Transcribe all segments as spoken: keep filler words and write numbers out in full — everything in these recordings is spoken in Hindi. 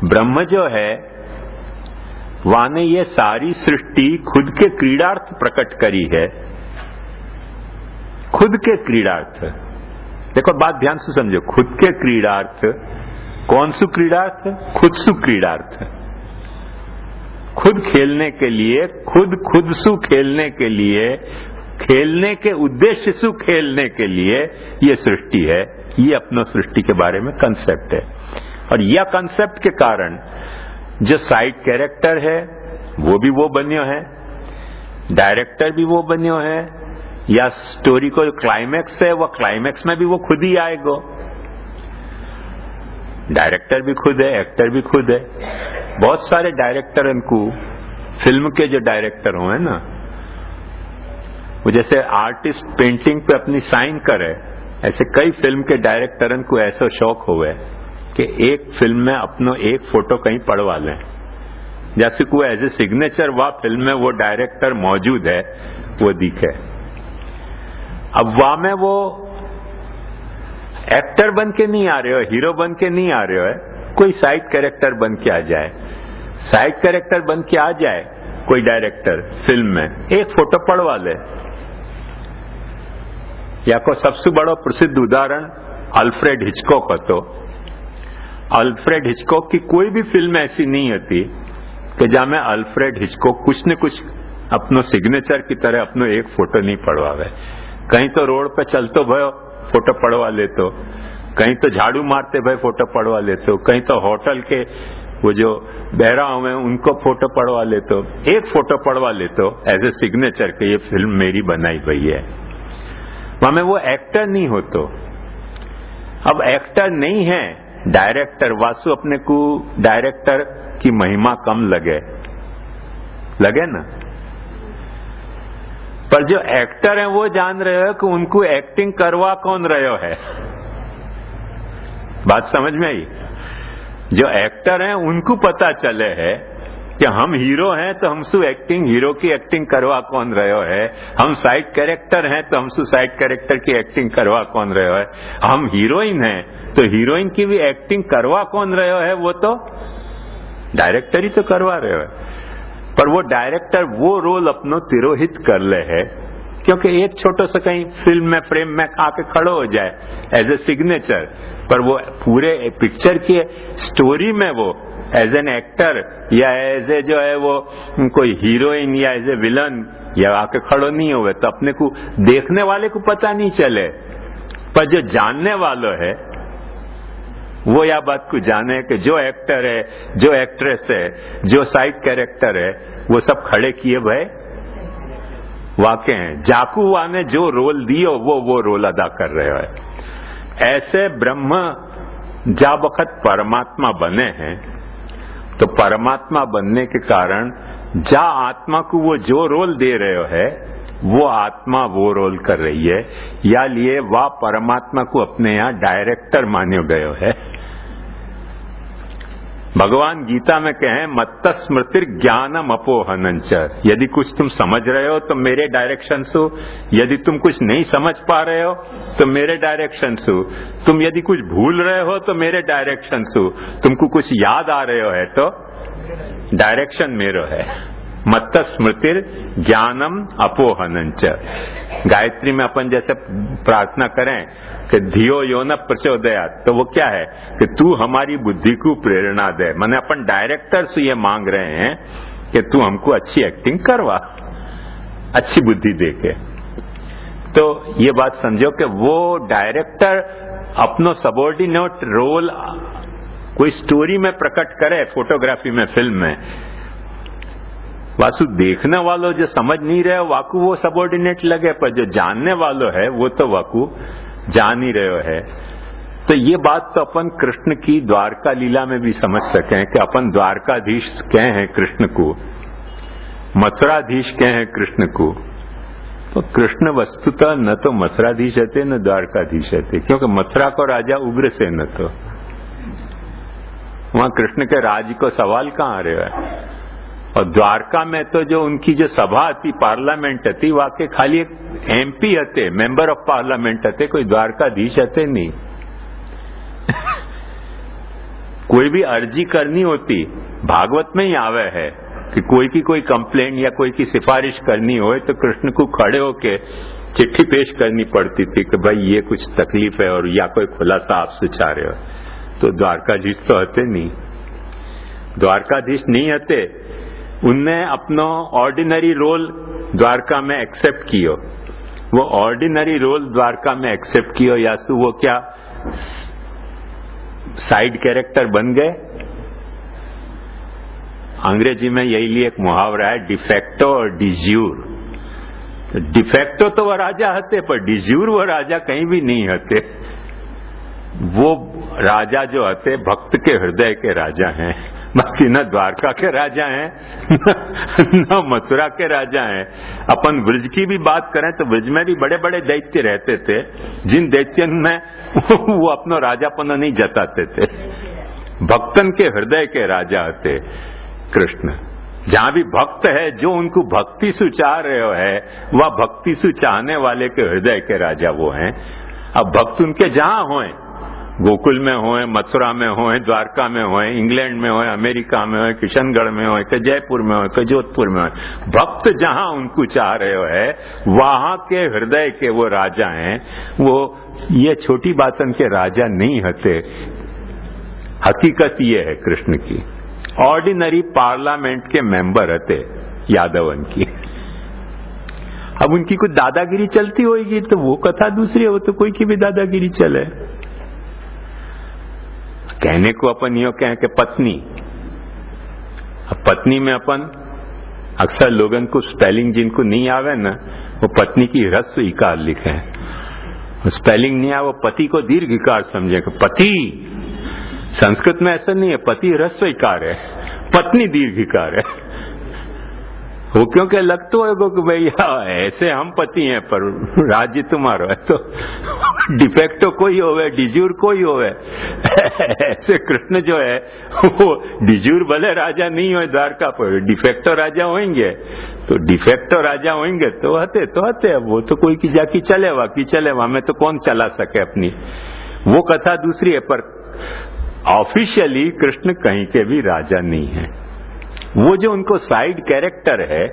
ब्रह्म जो है वहां ने ये सारी सृष्टि खुद के क्रीडार्थ प्रकट करी है, खुद के क्रीडार्थ। देखो बात ध्यान से समझो, खुद के क्रीडार्थ। कौन सु क्रीडार्थ? खुद सु क्रीडार्थ। खुद खेलने के लिए, खुद खुद सु खेलने के लिए, खेलने के उद्देश्य सु खेलने के लिए ये सृष्टि है। ये अपना सृष्टि के बारे में कंसेप्ट है। और यह कंसेप्ट के कारण जो साइड कैरेक्टर है वो भी वो बन्यो है, डायरेक्टर भी वो बन्यो है, या स्टोरी को जो क्लाइमैक्स है वो क्लाइमैक्स में भी वो खुद ही आएगा। डायरेक्टर भी खुद है, एक्टर भी खुद है। बहुत सारे डायरेक्टर इनको फिल्म के जो डायरेक्टर हुए ना, वो जैसे आर्टिस्ट पेंटिंग पे अपनी साइन करे, ऐसे कई फिल्म के डायरेक्टरन को ऐसा शौक हुए कि एक फिल्म में अपनो एक फोटो कहीं पड़वा लें, जैसे कोई एज ए सिग्नेचर वह फिल्म में वो डायरेक्टर मौजूद है वो दिखे। अब वहां में वो एक्टर बन के नहीं आ रहे हो, हीरो बन के नहीं आ रहे हो, है कोई साइड कैरेक्टर बन के आ जाए। साइड कैरेक्टर बन के आ जाए कोई डायरेक्टर फिल्म में, एक फोटो पड़वा ले। या को सबसे बड़ा प्रसिद्ध उदाहरण अल्फ्रेड हिचकॉक હતો। अल्फ्रेड हिचकॉक की कोई भी फिल्म ऐसी नहीं होती कि जहां में अल्फ्रेड हिचकॉक कुछ न कुछ अपनो सिग्नेचर की तरह अपनो एक फोटो नहीं पड़वावे। कहीं तो रोड पे चलतो भयो फोटो पड़वा लेतो, कहीं तो झाड़ू मारते भाई फोटो पड़वा लेतो, कहीं तो होटल के वो जो बहरा हुए उनको फोटो पड़वा लेतो, एक फोटो पड़वा लेतो एज ए सिग्नेचर के ये फिल्म मेरी बनाई गई है। वहां में वो एक्टर नहीं होतो। अब एक्टर नहीं है, डायरेक्टर। वासु अपने को डायरेक्टर की महिमा कम लगे लगे ना, पर जो एक्टर है वो जान रहे हो कि उनको एक्टिंग करवा कौन रहे है। बात समझ में आई? जो एक्टर हैं उनको पता चले है कि हम हीरो हैं तो हमसे एक्टिंग, हीरो की एक्टिंग करवा कौन रहे है। हम साइड कैरेक्टर हैं तो हमसे साइड कैरेक्टर की एक्टिंग करवा कौन रहे है। हम हीरोइन हैं तो हीरोइन की भी एक्टिंग करवा कौन रहे है, वो तो डायरेक्टर ही तो करवा रहे है। पर वो डायरेक्टर वो रोल अपनो तिरोहित कर ले है, क्योंकि एक छोटो सा कहीं फिल्म में फ्रेम में आके खड़ो हो जाए एज ए सिग्नेचर, पर वो पूरे पिक्चर की स्टोरी में वो एज एन एक्टर या एज ए जो है वो कोई हीरोइन या एज ए विलन या आके खड़ो नहीं हुए तो अपने को देखने वाले को पता नहीं चले। पर जो जानने वालों है वो या बात को जाने कि जो एक्टर है, जो एक्ट्रेस है, जो साइड कैरेक्टर है, वो सब खड़े किए भाई वाकई हैं। जाकूवा ने जो रोल दियो वो वो रोल अदा कर रहे हो। ऐसे ब्रह्म जा वक्त परमात्मा बने हैं तो परमात्मा बनने के कारण जा आत्मा को वो जो रोल दे रहे हो है वो आत्मा वो रोल कर रही है, या लिए वह परमात्मा को अपने यहां डायरेक्टर मान्यो गयो है। भगवान गीता में कहें मत्त स्मृतिर ज्ञानम अपोहनंच। यदि कुछ तुम समझ रहे हो तो मेरे डायरेक्शन से, यदि तुम कुछ नहीं समझ पा रहे हो तो मेरे डायरेक्शन से, तुम यदि कुछ भूल रहे हो तो मेरे डायरेक्शन से, तुमको कुछ याद आ रहे हो है तो डायरेक्शन मेरो है। मत्त स्मृतिर ज्ञानम अपोहनंच। गायत्री में अपन जैसे प्रार्थना करें कि धियो यो न प्रचोदयात्, तो वो क्या है कि तू हमारी बुद्धि को प्रेरणा दे। मैंने अपन डायरेक्टर से ये मांग रहे हैं कि तू हमको अच्छी एक्टिंग करवा, अच्छी बुद्धि दे के। तो ये बात समझो कि वो डायरेक्टर अपनो सबॉर्डिनेट रोल कोई स्टोरी में प्रकट करे, फोटोग्राफी में, फिल्म में, वासु देखने वालों जो समझ नहीं रहे वाकू वो सबॉर्डिनेट लगे, पर जो जानने वालों है वो तो वाकू जान ही रहे है। तो ये बात तो अपन कृष्ण की द्वारका लीला में भी समझ सकें कि अपन द्वारकाधीश कह हैं कृष्ण को, मथुराधीश कह हैं कृष्ण को। तो कृष्ण वस्तुतः न तो मथुराधीश थे न द्वारकाधीश थे, क्योंकि मथुरा को राजा उग्रसेन तो वहां कृष्ण के राज को सवाल कहां आ रहे है। और द्वारका में तो जो उनकी जो सभा थी, पार्लियामेंट थी, वाकई खाली एक एमपी हते, मेंबर ऑफ पार्लियामेंट हते, कोई द्वारकाधीश हते नहीं। कोई भी अर्जी करनी होती, भागवत में ही आवे है कि कोई की कोई कंप्लेंट या कोई की सिफारिश करनी हो तो कृष्ण को खड़े होके चिट्ठी पेश करनी पड़ती थी कि भाई ये कुछ तकलीफ है और या कोई खुलासा आप सुचा रहे हो। तो द्वारकाधीश तो हते नहीं, द्वारकाधीश नहीं हते, उनने अपनो ऑर्डिनरी रोल द्वारका में एक्सेप्ट कियो। वो ऑर्डिनरी रोल द्वारका में एक्सेप्ट कियो, या सु वो क्या साइड कैरेक्टर बन गए। अंग्रेजी में यही लिए एक मुहावरा है, डिफेक्टो और डिज्यूर। डिफेक्टो तो वो राजा हते, पर डिज्यूर वो राजा कहीं भी नहीं हते। वो राजा जो हते भक्त के हृदय के राजा हैं, बाकी न द्वारका के राजा हैं न मथुरा के राजा हैं। अपन ब्रज की भी बात करें तो ब्रज में भी बड़े बड़े दैत्य रहते थे, जिन दैत्यों में वो अपना राजापन नहीं जताते थे। भक्तन के हृदय के राजा हते कृष्ण। जहां भी भक्त है, जो उनको भक्ति से चाह रहे है, वह भक्ति से चाहने वाले के हृदय के राजा वो हैं। अब भक्त उनके जहां होए, गोकुल में होए, मथुरा में होए, द्वारका में होए, इंग्लैंड में होए, अमेरिका में होए, किशनगढ़ में होए, के जयपुर में होए, के जोधपुर में होए, भक्त जहां उनको चाह रहे है वहां के हृदय के वो राजा हैं। वो ये छोटी बातन के राजा नहीं हते। हकीकत ये है कृष्ण की, ऑर्डिनरी पार्लियामेंट के मेंबर हते यादवन की। अब उनकी कुछ दादागिरी चलती होगी तो वो कथा दूसरी है, वो तो कोई की भी दादागिरी चले। कहने को अपन यो कहें कि पत्नी, अब पत्नी में अपन अक्सर लोगों को स्पेलिंग जिनको नहीं आवे ना, वो पत्नी की ह्रस्व इकार लिखे, स्पेलिंग नहीं आवे, वो पति को दीर्घ इकार समझे। पति संस्कृत में ऐसा नहीं है, पति ह्रस्व इकार है, पत्नी दीर्घ इकार है। वो क्योंकि लग तो है कि भैया ऐसे हम पति हैं पर राज्य तुम्हारा है, तो डिफेक्टो कोई होवे, डिज्यूर कोई होवे। ऐसे कृष्ण जो है वो डिज्यूर भले राजा नहीं हो द्वारका पर, डिफेक्टो राजा होंगे। तो डिफेक्टो राजा होंगे तो हते तो हते, अब वो तो कोई की जाकी चलेवा की चलेवा, में तो कौन चला सके अपनी, वो कथा दूसरी है। पर ऑफिशियली कृष्ण कहीं के भी राजा नहीं है। वो जो उनको साइड कैरेक्टर है,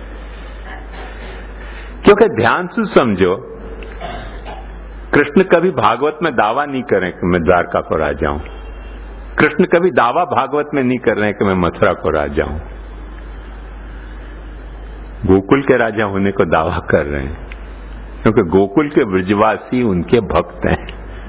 क्योंकि ध्यान से समझो, कृष्ण कभी भागवत में दावा नहीं करें कि मैं द्वारका को राजा हूं। कृष्ण कभी दावा भागवत में नहीं कर रहे हैं कि मैं मथुरा को राजा हूं। गोकुल के राजा होने को दावा कर रहे हैं, क्योंकि गोकुल के ब्रजवासी उनके भक्त हैं।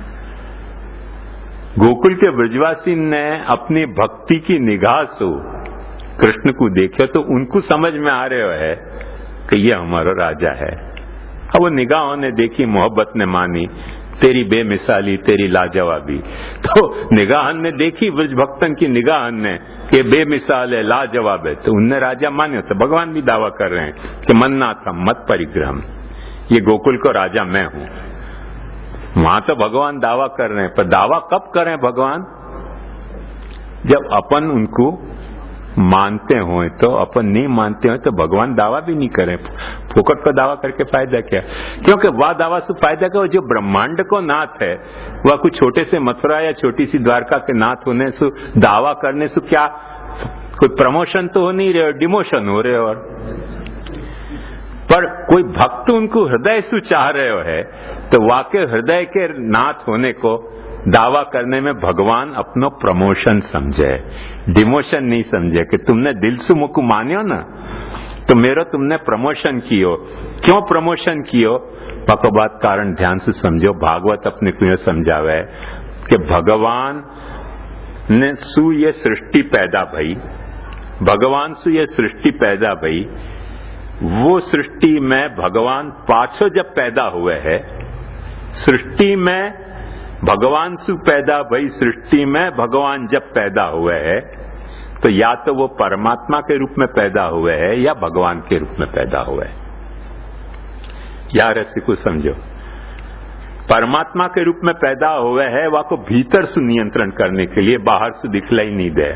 गोकुल के ब्रजवासी ने अपनी भक्ति की निगाह से कृष्ण को देखे तो उनको समझ में आ रहे है कि ये हमारा राजा है। अब वो निगाहों ने देखी, मोहब्बत ने मानी, तेरी बेमिसाली, तेरी लाजवाबी। तो निगाहन ने देखी, ब्रज भक्तन की निगाहन ने कि बेमिसाल है, लाजवाब है, तो उनने राजा माने। तो भगवान भी दावा कर रहे हैं कि मन्नाथम मत परिग्रहम, ये गोकुल को राजा मैं हूं। वहां तो भगवान दावा कर रहे हैं, पर दावा कब करें भगवान? जब अपन उनको मानते हो। तो अपन नहीं मानते हो तो भगवान दावा भी नहीं करें। फोकट का दावा करके फायदा क्या? क्योंकि वह दावा से फायदा क्या? जो ब्रह्मांड को नाथ है, वह कुछ छोटे से मथुरा या छोटी सी द्वारका के नाथ होने से दावा करने से क्या कोई प्रमोशन तो हो नहीं रहे, डिमोशन हो रहे। और पर कोई भक्त उनको हृदय से चाह रहे है तो वाकई हृदय के नाथ होने को दावा करने में भगवान अपनो प्रमोशन समझे, डिमोशन नहीं समझे। कि तुमने दिल से मुझको मानियो ना तो मेरा तुमने प्रमोशन कियो। क्यों प्रमोशन कियो? पको बात कारण ध्यान से समझो। भागवत अपने को यह समझावे कि भगवान ने सु ये सृष्टि पैदा भई, भगवान सु ये सृष्टि पैदा भई, वो सृष्टि में भगवान पाछो जब पैदा हुए है, सृष्टि में भगवान से पैदा भई, सृष्टि में भगवान जब पैदा हुए है तो या तो वो परमात्मा के रूप में पैदा हुए है या भगवान के रूप में पैदा हुए है। यार ऐसे को समझो, परमात्मा के रूप में पैदा हुए है, वह को भीतर से नियंत्रण करने के लिए, बाहर से दिखलाई नहीं दे।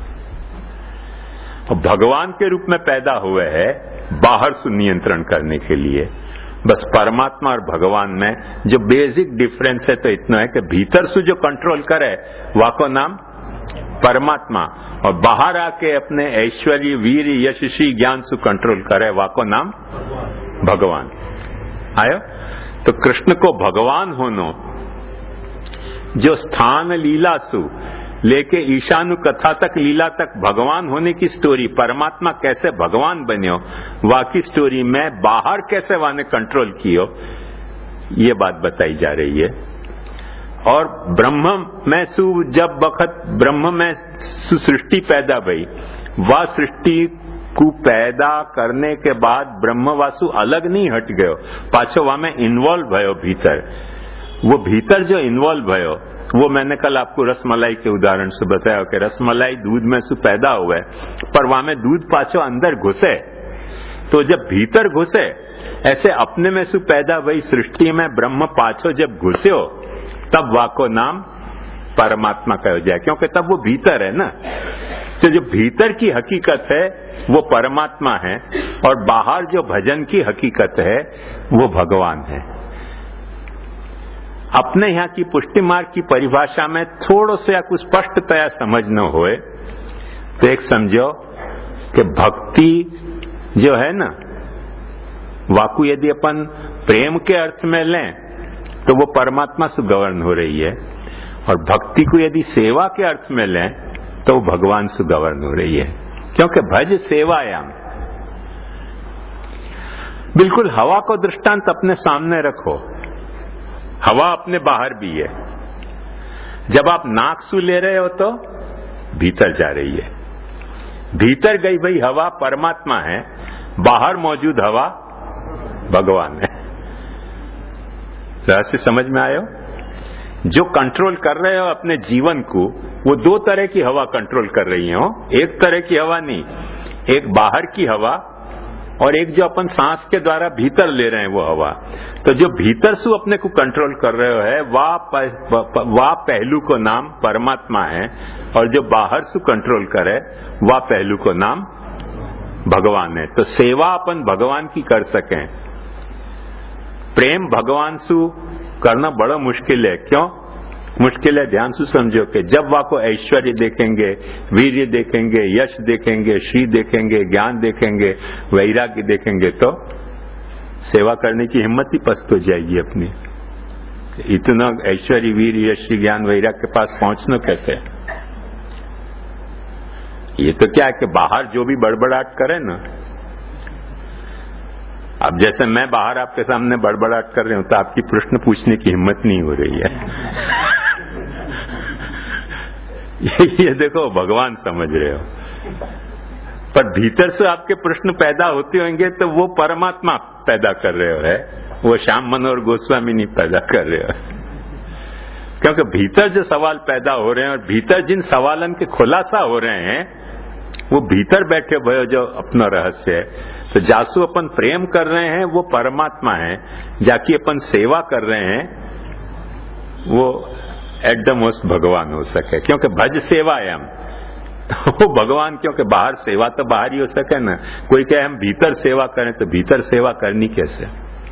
और भगवान के रूप में पैदा हुए है बाहर से नियंत्रण करने के लिए। बस परमात्मा और भगवान में जो बेसिक डिफरेंस है तो इतना है कि भीतर से जो कंट्रोल करे वह को नाम परमात्मा, और बाहर आके अपने ऐश्वर्य वीर यशस्वी ज्ञान से कंट्रोल करे, वाको नाम भगवान आयो। तो कृष्ण को भगवान होनो, जो स्थान लीला सु लेके ईशानु कथा तक, लीला तक भगवान होने की स्टोरी, परमात्मा कैसे भगवान बन्यो वाकी स्टोरी में बाहर कैसे वाने कंट्रोल कियो, ये बात बताई जा रही है। और ब्रह्म में सु जब वक्त ब्रह्म में सृष्टि पैदा भई, वह सृष्टि को पैदा करने के बाद ब्रह्म वासु अलग नहीं हट गयो, पाछो वहां में इन्वॉल्व भयो भीतर। वो भीतर जो इन्वॉल्व भयो, वो मैंने कल आपको रसमलाई के उदाहरण से बताया कि रसमलाई दूध में से पैदा हुआ है, पर वहां में दूध पाछो अंदर घुसे, तो जब भीतर घुसे ऐसे अपने में से पैदा हुई सृष्टि में ब्रह्म पाछो जब घुस्यो, तब वाको नाम परमात्मा कहो जाए, क्योंकि तब वो भीतर है ना। तो जो भीतर की हकीकत है वो परमात्मा है, और बाहर जो भजन की हकीकत है वो भगवान है। अपने यहाँ की पुष्टि मार्ग की परिभाषा में थोड़ा सा कुछ स्पष्टतया समझ न होए तो एक समझो कि भक्ति जो है ना, वाकु यदि अपन प्रेम के अर्थ में लें तो वो परमात्मा से गवर्न हो रही है, और भक्ति को यदि सेवा के अर्थ में लें तो वो भगवान से गवर्न हो रही है, क्योंकि भज सेवायाम। बिल्कुल हवा को दृष्टांत अपने सामने रखो, हवा अपने बाहर भी है। जब आप नाक सु ले रहे हो तो भीतर जा रही है, भीतर गई भाई हवा परमात्मा है, बाहर मौजूद हवा भगवान है। रहस्य समझ में आयो? जो कंट्रोल कर रहे हो अपने जीवन को, वो दो तरह की हवा कंट्रोल कर रही हो। एक तरह की हवा नहीं, एक बाहर की हवा और एक जो अपन सांस के द्वारा भीतर ले रहे हैं वो हवा। तो जो भीतर से अपने को कंट्रोल कर रहे हो है वह वा पहलू को नाम परमात्मा है, और जो बाहर से कंट्रोल करे वह पहलू को नाम भगवान है। तो सेवा अपन भगवान की कर सकें, प्रेम भगवान से करना बड़ा मुश्किल है। क्यों मुश्किल है? ध्यान से समझो कि जब वहां को ऐश्वर्य देखेंगे, वीर्य देखेंगे, यश देखेंगे, श्री देखेंगे, ज्ञान देखेंगे, वैराग्य देखेंगे, तो सेवा करने की हिम्मत ही पस्त हो जाएगी अपनी। इतना ऐश्वर्य वीर्य यश श्री ज्ञान वैराग्य के पास पहुंचना कैसे? ये तो क्या है कि बाहर जो भी बड़बड़ाहट करे ना, अब जैसे मैं बाहर आपके सामने बड़बड़ाहट कर रही हूं तो आपकी प्रश्न पूछने की हिम्मत नहीं हो रही है। ये, ये देखो भगवान समझ रहे हो, पर भीतर से आपके प्रश्न पैदा होते होंगे तो वो परमात्मा पैदा कर रहे हो है, वो श्याम मनोहर गोस्वामी नहीं पैदा कर रहे हो। क्योंकि भीतर जो सवाल पैदा हो रहे हैं और भीतर जिन सवालन के खुलासा हो रहे हैं वो भीतर बैठे भयो जो अपना रहस्य है। तो जासु अपन प्रेम कर रहे हैं वो परमात्मा है, जाकी अपन सेवा कर रहे हैं वो एट द मोस्ट भगवान हो सके, क्योंकि भज सेवायाम तो वो भगवान, क्योंकि बाहर सेवा तो बाहर ही हो सके ना। कोई कहे हम भीतर सेवा करें तो भीतर सेवा करनी कैसे?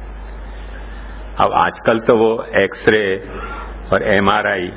अब आजकल तो वो एक्सरे और एमआरआई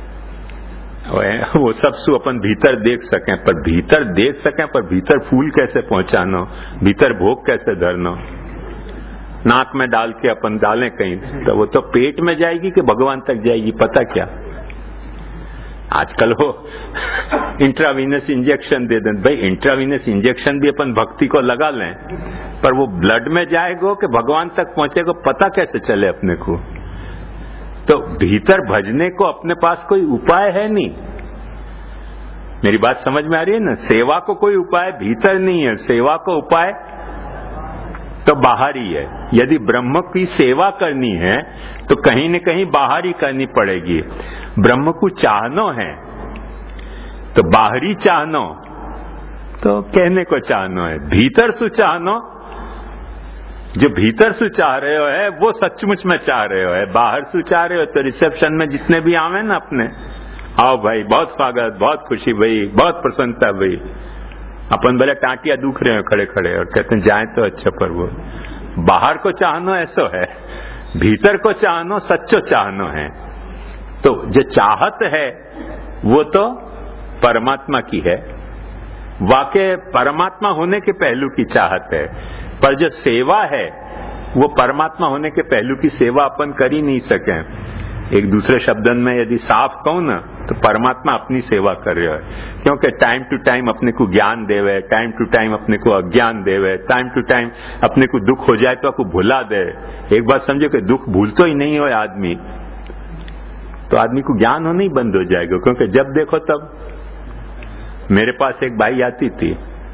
वो सब सु अपन भीतर देख सकें, पर भीतर देख सकें पर भीतर फूल कैसे पहुंचानो, भीतर भोग कैसे धरनो? नाक में डाल के अपन डालें कहीं तो वो तो पेट में जाएगी कि भगवान तक जाएगी, पता क्या? आजकल वो इंट्रावीनस इंजेक्शन दे दें। भाई इंट्रावीनस इंजेक्शन भी अपन भक्ति को लगा लें, पर वो ब्लड में जाएगा कि भगवान तक पहुंचेगा, पता कैसे चले अपने को? तो भीतर भजने को अपने पास कोई उपाय है नहीं। मेरी बात समझ में आ रही है ना? सेवा को कोई उपाय भीतर नहीं है, सेवा को उपाय तो बाहर ही है। यदि ब्रह्म की सेवा करनी है तो कहीं न कहीं बाहर ही करनी पड़ेगी। ब्रह्म को चाहनो है तो बाहरी चाहनो, तो कहने को चाहनो है, भीतर से चाहनो, जो भीतर से चाह रहे हो है वो सचमुच में चाह रहे हो है। बाहर से चाह रहे हो तो रिसेप्शन में जितने भी आवे ना अपने, आओ भाई, बहुत स्वागत, बहुत खुशी भाई, बहुत प्रसन्नता भाई, अपन भले टाटिया दुख रहे हो खड़े खड़े और कहते हैं जाए तो अच्छा, पर वो बाहर को चाहनो ऐसो है, भीतर को चाहनो सच्चो चाहनो है। तो जो चाहत है वो तो परमात्मा की है, वाकई परमात्मा होने के पहलू की चाहत है, पर जो सेवा है वो परमात्मा होने के पहलू की सेवा अपन कर ही नहीं सके। एक दूसरे शब्दन में यदि साफ कहूं ना तो परमात्मा अपनी सेवा कर रहे है, क्योंकि टाइम टू टाइम अपने को ज्ञान देवे, टाइम टू टाइम अपने को अज्ञान देवे, टाइम टू टाइम अपने को दुख हो जाए तो आपको भुला दे। एक बात समझो कि दुख भूलतो ही नहीं हो आदमी, तो आदमी को ज्ञान होना ही बंद हो जाएगा। क्योंकि जब देखो तब मेरे पास एक बाई आती थी,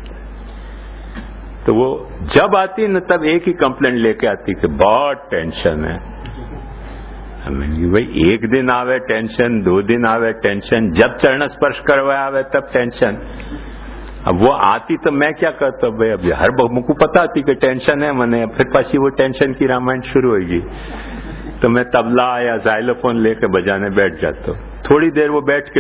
तो वो जब आती न तब एक ही कंप्लेंट लेके आती कि बहुत टेंशन है। भाई एक दिन आवे टेंशन, दो दिन आवे टेंशन, जब चरण स्पर्श करवा आवे तब टेंशन। अब वो आती तो मैं क्या करता भाई, अब हर बहु को पता थी कि टेंशन है मने, फिर पासी वो टेंशन की रामायण शुरू होगी। तो मैं तबला या जाइलोफोन लेके बजाने बैठ जाता, थोड़ी देर वो बैठ के